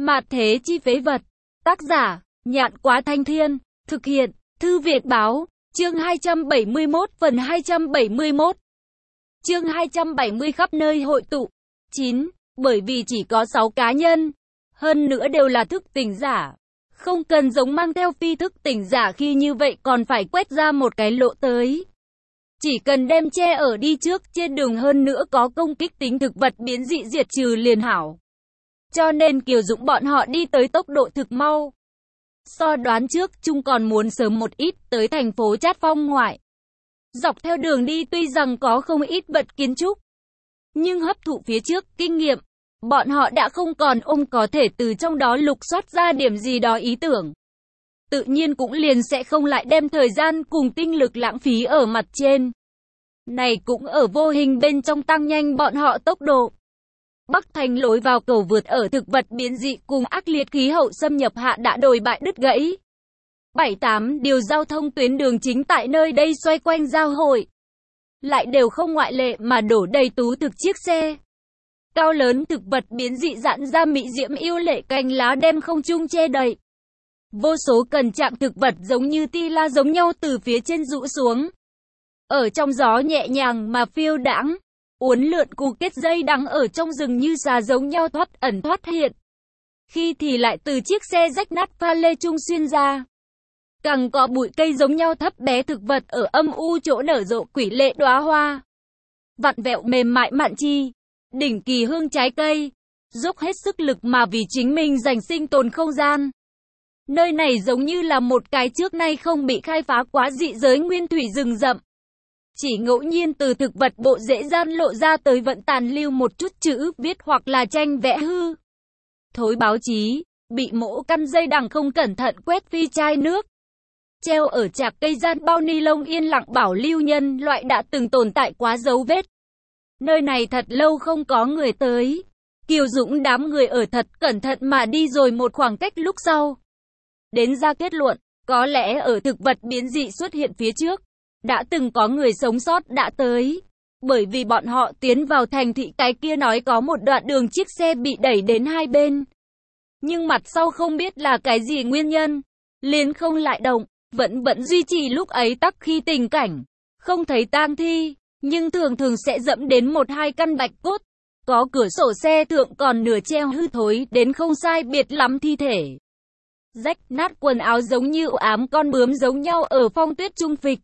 Mạt thế chi phế vật. Tác giả, Nhạn Quá Thanh Thiên. Thực hiện, Thư Việt Báo. Chương 271 phần 271. Chương 270 khắp nơi hội tụ. 9. Bởi vì chỉ có 6 cá nhân. Hơn nữa đều là thức tỉnh giả. Không cần giống mang theo phi thức tỉnh giả khi như vậy còn phải quét ra một cái lộ tới. Chỉ cần đem che ở đi trước trên đường hơn nữa có công kích tính thực vật biến dị diệt trừ liền hảo. Cho nên Kiều Dũng bọn họ đi tới tốc độ thực mau. So đoán trước chung còn muốn sớm một ít tới thành phố Trát Phong ngoại. Dọc theo đường đi tuy rằng có không ít vật kiến trúc. Nhưng hấp thụ phía trước kinh nghiệm. Bọn họ đã không còn có thể từ trong đó lục soát ra điểm gì đó ý tưởng. Tự nhiên cũng liền sẽ không lại đem thời gian cùng tinh lực lãng phí ở mặt trên. Này cũng ở vô hình bên trong tăng nhanh bọn họ tốc độ. Bắc Thành lối vào cầu vượt ở thực vật biến dị cùng ác liệt khí hậu xâm nhập hạ đã đồi bại đứt gãy. 7-8 điều giao thông tuyến đường chính tại nơi đây xoay quanh giao hội. Lại đều không ngoại lệ mà đổ đầy tú thực chiếc xe. Cao lớn thực vật biến dị dạn ra mỹ diễm yêu lệ cành lá đem không trung che đậy. Vô số cẩn trạng thực vật giống như ti la giống nhau từ phía trên rũ xuống. Ở trong gió nhẹ nhàng mà phiêu đãng, uốn lượn cùng kết dây đắng ở trong rừng như xà giống nhau thoát ẩn thoát hiện. Khi thì lại từ chiếc xe rách nát pha lê trung xuyên ra. Càng có bụi cây giống nhau thấp bé thực vật ở âm u chỗ nở rộ quỷ lệ đóa hoa. Vặn vẹo mềm mại mạn chi, đỉnh kỳ hương trái cây, dốc hết sức lực mà vì chính mình giành sinh tồn không gian. Nơi này giống như là một cái trước nay không bị khai phá quá dị giới nguyên thủy rừng rậm. Chỉ ngẫu nhiên từ thực vật bộ dễ gian lộ ra tới vận tàn lưu một chút chữ viết hoặc là tranh vẽ hư. Thối báo chí, bị mỗ căn dây đằng không cẩn thận quét phi chai nước. Treo ở chạc cây gian bao ni lông yên lặng bảo lưu nhân loại đã từng tồn tại quá dấu vết. Nơi này thật lâu không có người tới. Kiều Dũng đám người ở thật cẩn thận mà đi rồi một khoảng cách lúc sau. Đến ra kết luận, có lẽ ở thực vật biến dị xuất hiện phía trước, đã từng có người sống sót đã tới. Bởi vì bọn họ tiến vào thành thị cái kia nói có một đoạn đường chiếc xe bị đẩy đến hai bên. Nhưng mặt sau không biết là cái gì nguyên nhân, liền không lại động, vẫn duy trì lúc ấy tắc khi tình cảnh. Không thấy tang thi, nhưng thường thường sẽ dẫm đến một hai căn bạch cốt. Có cửa sổ xe thượng còn nửa treo hư thối đến không sai biệt lắm thi thể. Rách nát quần áo giống như ám con bướm giống nhau ở phong tuyết trung phịch.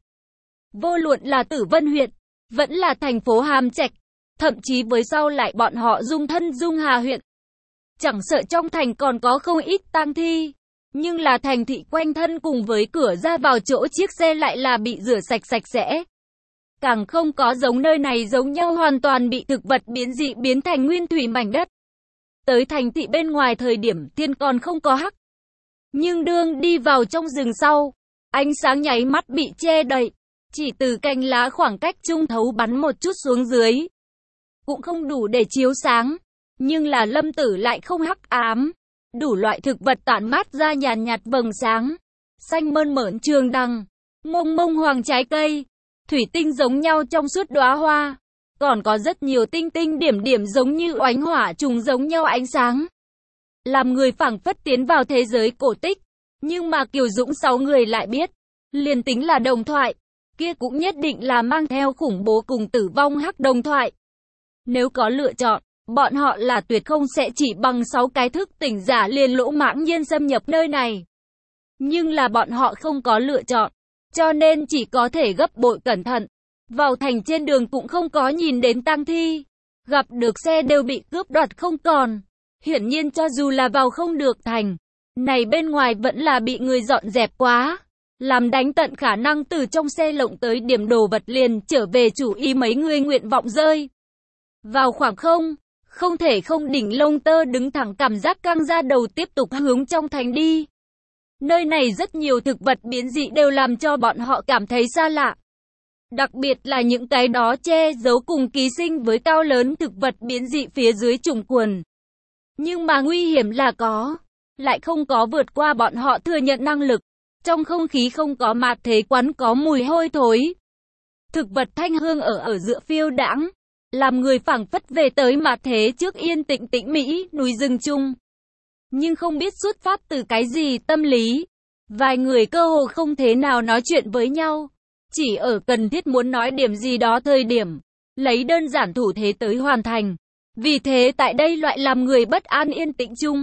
Vô luận là Tử Vân huyện, vẫn là thành phố Hàm Trạch, thậm chí với sau lại bọn họ dung thân Dung Hà huyện. Chẳng sợ trong thành còn có không ít tang thi, nhưng là thành thị quanh thân cùng với cửa ra vào chỗ chiếc xe lại là bị rửa sạch sẽ. Càng không có giống nơi này giống nhau hoàn toàn bị thực vật biến dị biến thành nguyên thủy mảnh đất. Tới thành thị bên ngoài thời điểm thiên còn không có hắc. Nhưng đương đi vào trong rừng sau, ánh sáng nháy mắt bị che đậy. Chỉ từ cành lá khoảng cách trung thấu bắn một chút xuống dưới. Cũng không đủ để chiếu sáng. Nhưng là lâm tử lại không hắc ám. Đủ loại thực vật tản mát ra nhàn nhạt vầng sáng. Xanh mơn mởn trường đằng. Mông mông hoàng trái cây. Thủy tinh giống nhau trong suốt đóa hoa. Còn có rất nhiều tinh tinh điểm điểm giống như oánh hỏa trùng giống nhau ánh sáng. Làm người phảng phất tiến vào thế giới cổ tích. Nhưng mà Kiều Dũng 6 người lại biết. Liền tính là đồng thoại. Kia cũng nhất định là mang theo khủng bố cùng tử vong hắc đồng thoại. Nếu có lựa chọn, bọn họ là tuyệt không sẽ chỉ bằng 6 cái thức tỉnh giả liền lỗ mãng nhiên xâm nhập nơi này. Nhưng là bọn họ không có lựa chọn, cho nên chỉ có thể gấp bội cẩn thận. Vào thành trên đường cũng không có nhìn đến tang thi, gặp được xe đều bị cướp đoạt không còn. Hiển nhiên cho dù là vào không được thành, này bên ngoài vẫn là bị người dọn dẹp quá. Làm đánh tận khả năng từ trong xe lộng tới điểm đồ vật liền trở về chủ ý mấy người nguyện vọng rơi. Vào khoảng không thể không đỉnh lông tơ đứng thẳng cảm giác căng ra đầu tiếp tục hướng trong thành đi. Nơi này rất nhiều thực vật biến dị đều làm cho bọn họ cảm thấy xa lạ. Đặc biệt là những cái đó che giấu cùng ký sinh với cao lớn thực vật biến dị phía dưới trùng quần. Nhưng mà nguy hiểm là có, lại không có vượt qua bọn họ thừa nhận năng lực. Trong không khí không có mạt thế quán có mùi hôi thối. Thực vật thanh hương ở giữa phiêu đãng, làm người phảng phất về tới mạt thế trước yên tĩnh tĩnh mỹ núi rừng chung. nhưng không biết xuất phát từ cái gì tâm lý. Vài người cơ hồ không thể nào nói chuyện với nhau, chỉ ở cần thiết muốn nói điểm gì đó thời điểm, lấy đơn giản thủ thế tới hoàn thành. Vì thế tại đây loại làm người bất an yên tĩnh chung,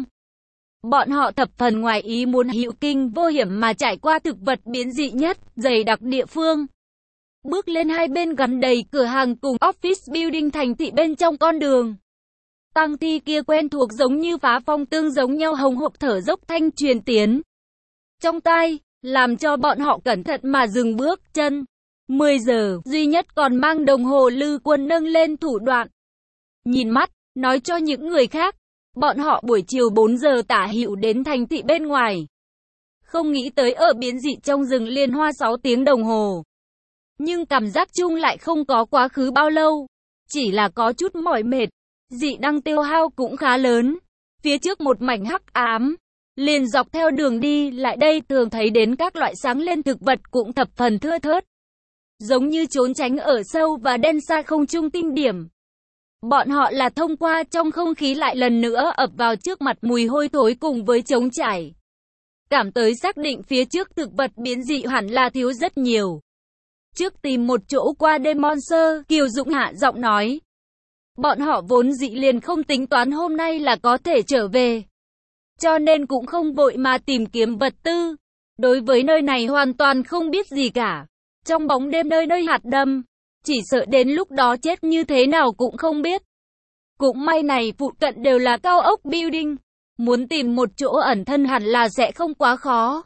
bọn họ thập phần ngoài ý muốn hữu kinh vô hiểm mà trải qua thực vật biến dị nhất, dày đặc địa phương. Bước lên hai bên gắn đầy cửa hàng cùng office building thành thị bên trong con đường. Tang thi kia quen thuộc giống như phá phong tương giống nhau hồng hộc thở dốc thanh truyền tiến trong tai, làm cho bọn họ cẩn thận mà dừng bước chân. 10 giờ, duy nhất còn mang đồng hồ Lư Quân nâng lên thủ đoạn. Nhìn mắt, nói cho những người khác, bọn họ buổi chiều 4 giờ tả hữu đến thành thị bên ngoài. Không nghĩ tới ở biến dị trong rừng liên hoa 6 tiếng đồng hồ. Nhưng cảm giác chung lại không có quá khứ bao lâu, chỉ là có chút mỏi mệt. Dị năng tiêu hao cũng khá lớn. Phía trước một mảnh hắc ám, liền dọc theo đường đi lại đây thường thấy đến các loại sáng lên thực vật cũng thập phần thưa thớt. Giống như trốn tránh ở sâu và đen xa không trung tinh điểm. Bọn họ là thông qua trong không khí lại lần nữa ập vào trước mặt mùi hôi thối cùng với trống trải. Cảm tới xác định phía trước thực vật biến dị hẳn là thiếu rất nhiều. Trước tìm một chỗ qua đêm Monster, Kiều Dũng hạ giọng nói. Bọn họ vốn dĩ liền không tính toán hôm nay là có thể trở về. Cho nên cũng không vội mà tìm kiếm vật tư. Đối với nơi này hoàn toàn không biết gì cả. Trong bóng đêm nơi nơi hạt đâm, chỉ sợ đến lúc đó chết như thế nào cũng không biết. Cũng may này phụ cận đều là cao ốc building. Muốn tìm một chỗ ẩn thân hẳn là sẽ không quá khó.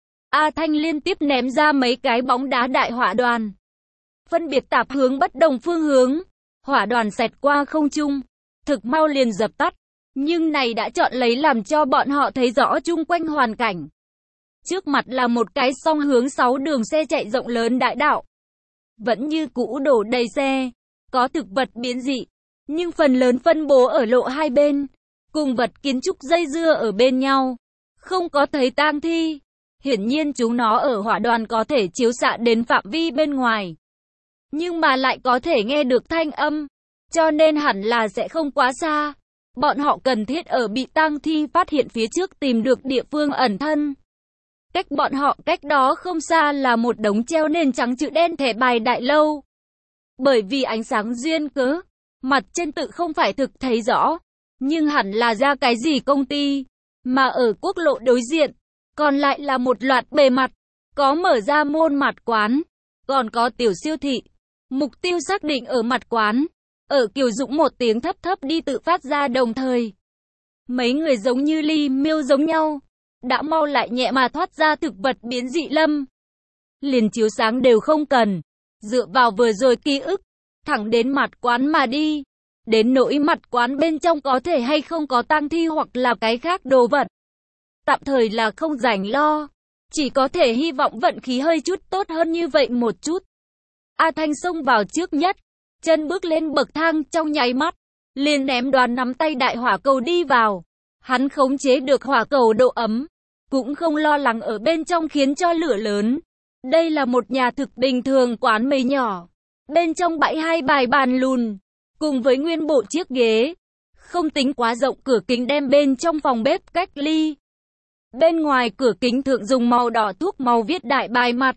A Thanh liên tiếp ném ra mấy cái bóng đá đại hỏa đoàn. Phân biệt tạp hướng bất đồng phương hướng. Hỏa đoàn xẹt qua không trung, thực mau liền dập tắt. Nhưng này đã chọn lấy làm cho bọn họ thấy rõ chung quanh hoàn cảnh. Trước mặt là một cái song hướng 6 đường xe chạy rộng lớn đại đạo. Vẫn như cũ đổ đầy xe, có thực vật biến dị, nhưng phần lớn phân bố ở lộ hai bên, cùng vật kiến trúc dây dưa ở bên nhau. Không có thấy tang thi. Hiển nhiên chúng nó ở hỏa đoàn có thể chiếu xạ đến phạm vi bên ngoài. Nhưng mà lại có thể nghe được thanh âm, cho nên hẳn là sẽ không quá xa. Bọn họ cần thiết ở bị tang thi phát hiện phía trước tìm được địa phương ẩn thân. Cách bọn họ cách đó không xa là một đống treo nền trắng chữ đen thẻ bài đại lâu. Bởi vì ánh sáng duyên cớ, mặt trên tự không phải thực thấy rõ, nhưng hẳn là ra cái gì công ty, mà ở quốc lộ đối diện, còn lại là một loạt bề mặt, có mở ra môn mặt quán, còn có tiểu siêu thị. Mục tiêu xác định ở mặt quán. Ở Kiều Dũng một tiếng thấp thấp đi tự phát ra đồng thời. Mấy người giống như ly miêu giống nhau. Đã mau lại nhẹ mà thoát ra thực vật biến dị lâm. Liền chiếu sáng đều không cần. Dựa vào vừa rồi ký ức. Thẳng đến mặt quán mà đi. Đến nỗi mặt quán bên trong có thể hay không có tang thi hoặc là cái khác đồ vật. Tạm thời là không rảnh lo. Chỉ có thể hy vọng vận khí hơi chút tốt hơn như vậy một chút. A Thanh xông vào trước nhất, chân bước lên bậc thang trong nháy mắt, liền ném đoàn nắm tay đại hỏa cầu đi vào. Hắn khống chế được hỏa cầu độ ấm, cũng không lo lắng ở bên trong khiến cho lửa lớn. Đây là một nhà thực bình thường quán mì nhỏ, bên trong bãi hai bài bàn lùn, cùng với nguyên bộ chiếc ghế, không tính quá rộng cửa kính đem bên trong phòng bếp cách ly. Bên ngoài cửa kính thượng dùng màu đỏ thuốc màu viết đại bài mặt.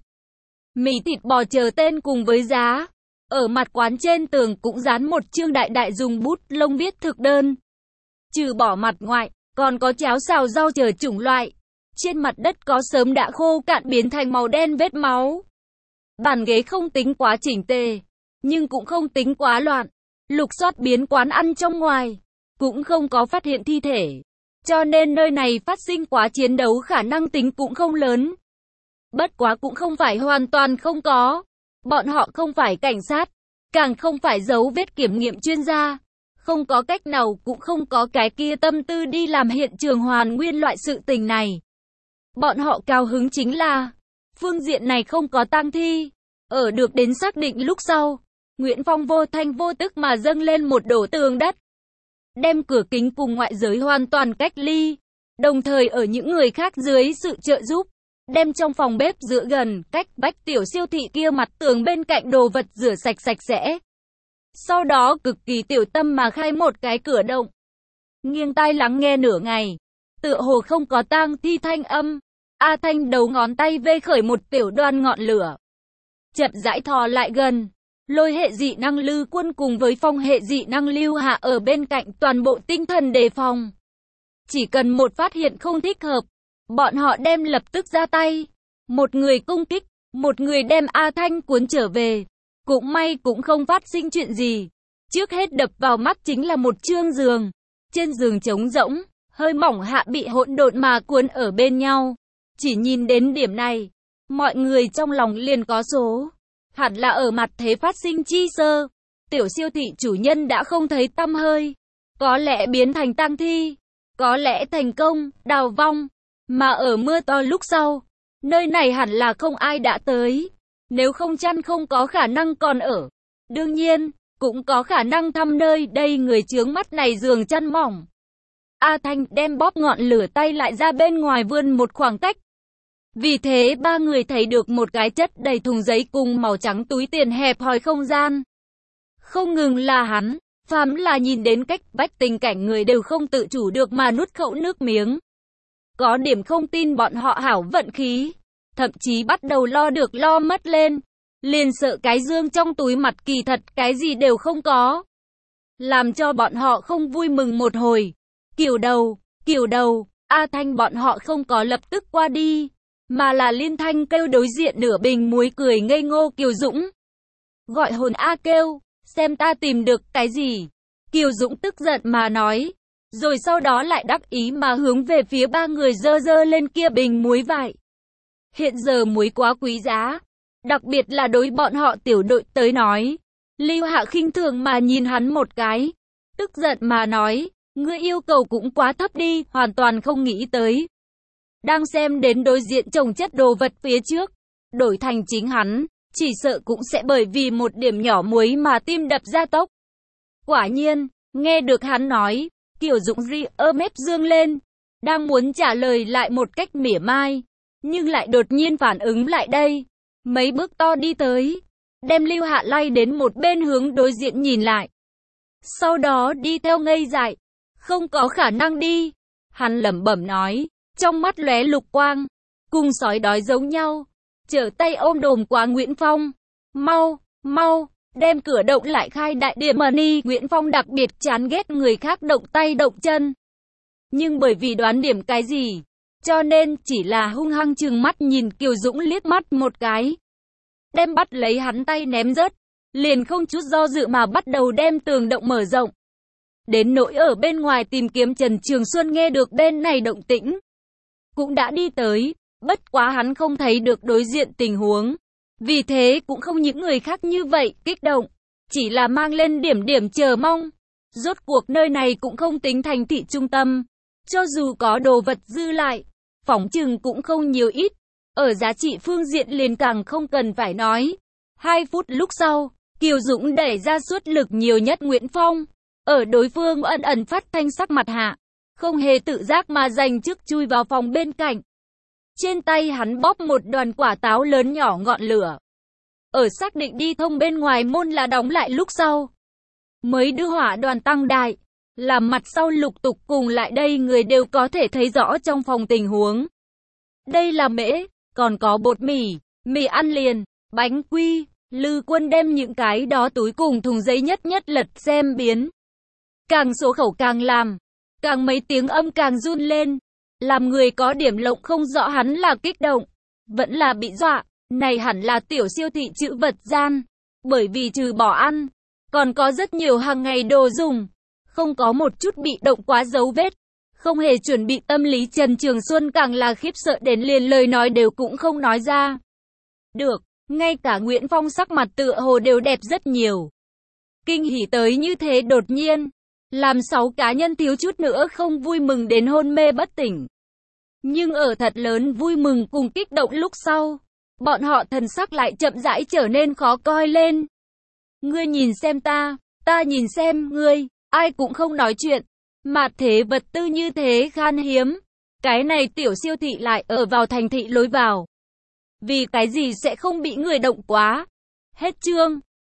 Mì thịt bò chờ tên cùng với giá. Ở mặt quán trên tường cũng dán một chương đại đại dùng bút lông viết thực đơn. Trừ bỏ mặt ngoại, còn có cháo xào rau chờ chủng loại. Trên mặt đất có sớm đã khô cạn biến thành màu đen vết máu. Bàn ghế không tính quá chỉnh tề, nhưng cũng không tính quá loạn. Lục soát biến quán ăn trong ngoài, cũng không có phát hiện thi thể. Cho nên nơi này phát sinh quá chiến đấu khả năng tính cũng không lớn. Bất quá cũng không phải hoàn toàn không có. Bọn họ không phải cảnh sát, càng không phải dấu vết kiểm nghiệm chuyên gia. Không có cách nào cũng không có cái kia tâm tư đi làm hiện trường hoàn nguyên loại sự tình này. Bọn họ cao hứng chính là phương diện này không có tang thi. Ở được đến xác định lúc sau, Nguyễn Phong vô thanh vô tức mà dâng lên một đổ tường đất. Đem cửa kính cùng ngoại giới hoàn toàn cách ly. Đồng thời ở những người khác dưới sự trợ giúp, đem trong phòng bếp dựa gần, cách vách tiểu siêu thị kia mặt tường bên cạnh đồ vật rửa sạch sạch sẽ. Sau đó cực kỳ tiểu tâm mà khai một cái cửa động. Nghiêng tai lắng nghe nửa ngày. tựa hồ không có tang thi thanh âm. A Thanh đầu ngón tay vê khởi một tiểu đoàn ngọn lửa. Chậm rãi thò lại gần. Lôi hệ dị năng Lư Quân cùng với phong hệ dị năng Lưu Hạ ở bên cạnh toàn bộ tinh thần đề phòng. Chỉ cần một phát hiện không thích hợp, bọn họ đem lập tức ra tay. Một người công kích, một người đem A Thanh cuốn trở về. Cũng may cũng không phát sinh chuyện gì. Trước hết đập vào mắt chính là một chương giường. Trên giường trống rỗng, hơi mỏng hạ bị hỗn độn mà cuốn ở bên nhau. Chỉ nhìn đến điểm này, mọi người trong lòng liền có số. Hẳn là ở mặt thế phát sinh chi sơ. Tiểu siêu thị chủ nhân đã không thấy tăm hơi. Có lẽ biến thành tang thi. Có lẽ thành công, đào vong. Mà ở mưa to lúc sau, nơi này hẳn là không ai đã tới. Nếu không chăn không có khả năng còn ở. Đương nhiên, cũng có khả năng thăm nơi đây người chướng mắt này giường chăn mỏng. A Thanh đem bóp ngọn lửa tay lại ra bên ngoài vươn một khoảng cách. Vì thế ba người thấy được một cái chất đầy thùng giấy cùng màu trắng túi tiền hẹp hòi không gian. Không ngừng là hắn, phàm là nhìn đến cách vách tình cảnh người đều không tự chủ được mà nuốt khẩu nước miếng. Có điểm không tin bọn họ hảo vận khí, thậm chí bắt đầu lo được lo mất lên. Liền sợ cái dương trong túi mặt kỳ thật cái gì đều không có. Làm cho bọn họ không vui mừng một hồi. Kiểu đầu, A Thanh bọn họ không có lập tức qua đi. Mà là liên thanh kêu đối diện nửa bình muối cười ngây ngô Kiều Dũng. Gọi hồn A kêu, xem ta tìm được cái gì. Kiều Dũng tức giận mà nói. Rồi sau đó lại đắc ý mà hướng về phía ba người dơ dơ lên kia bình muối vải. Hiện giờ muối quá quý giá. Đặc biệt là đối bọn họ tiểu đội tới nói. Lưu Hạ khinh thường mà nhìn hắn một cái. Tức giận mà nói. Ngươi yêu cầu cũng quá thấp đi, hoàn toàn không nghĩ tới. Đang xem đến đối diện chồng chất đồ vật phía trước. Đổi thành chính hắn, chỉ sợ cũng sẽ bởi vì một điểm nhỏ muối mà tim đập ra tốc. Quả nhiên, nghe được hắn nói, Kiều Dũng ri mép dương lên. Đang muốn trả lời lại một cách mỉa mai. Nhưng lại đột nhiên phản ứng lại đây. Mấy bước to đi tới. Đem Lưu Hạ lay đến một bên hướng đối diện nhìn lại. Sau đó đi theo ngây dại. Không có khả năng đi. Hắn lẩm bẩm nói. Trong mắt lóe lục quang. Cùng sói đói giống nhau. Trở tay ôm đồm qua Nguyễn Phong. Mau. Đem cửa động lại khai đại địa money. Nguyễn Phong đặc biệt chán ghét người khác động tay động chân. Nhưng bởi vì đoán điểm cái gì, cho nên chỉ là hung hăng trừng mắt nhìn Kiều Dũng liếc mắt một cái. Đem bắt lấy hắn tay ném rớt. Liền không chút do dự mà bắt đầu đem tường động mở rộng. Đến nỗi ở bên ngoài tìm kiếm Trần Trường Xuân nghe được bên này động tĩnh. Cũng đã đi tới, bất quá hắn không thấy được đối diện tình huống. Vì thế cũng không những người khác như vậy kích động. Chỉ là mang lên điểm chờ mong. Rốt cuộc nơi này cũng không tính thành thị trung tâm. Cho dù có đồ vật dư lại, phỏng chừng cũng không nhiều ít. Ở giá trị phương diện liền càng không cần phải nói. 2 phút lúc sau, Kiều Dũng đẩy ra suất lực nhiều nhất Nguyễn Phong. Ở đối phương ẩn phát thanh sắc mặt hạ. Không hề tự giác mà giành chức chui vào phòng bên cạnh. Trên tay hắn bóp một đoàn quả táo lớn nhỏ ngọn lửa. Ở xác định đi thông bên ngoài môn là đóng lại lúc sau. Mới đưa hỏa đoàn tăng đại. Làm mặt sau lục tục cùng lại đây người đều có thể thấy rõ trong phòng tình huống. Đây là mễ, còn có bột mì ăn liền, bánh quy. Lư Quân đem những cái đó túi cùng thùng giấy nhất lật xem biến. Càng số khẩu càng làm, càng mấy tiếng âm càng run lên. Làm người có điểm lộng không rõ hắn là kích động, vẫn là bị dọa. Này hẳn là tiểu siêu thị trữ vật gian. Bởi vì trừ bỏ ăn, còn có rất nhiều hàng ngày đồ dùng. Không có một chút bị động quá dấu vết. Không hề chuẩn bị tâm lý Trần Trường Xuân càng là khiếp sợ đến liền lời nói đều cũng không nói ra. Được, ngay cả Nguyễn Phong sắc mặt tựa hồ đều đẹp rất nhiều. Kinh hỉ tới như thế đột nhiên. Làm 6 cá nhân thiếu chút nữa không vui mừng đến hôn mê bất tỉnh. Nhưng ở thật lớn vui mừng cùng kích động lúc sau. Bọn họ thần sắc lại chậm rãi trở nên khó coi lên. Ngươi nhìn xem ta nhìn xem ngươi, ai cũng không nói chuyện. Mà thế vật tư như thế khan hiếm. Cái này tiểu siêu thị lại ở vào thành thị lối vào. Vì cái gì sẽ không bị người động quá. Hết chương.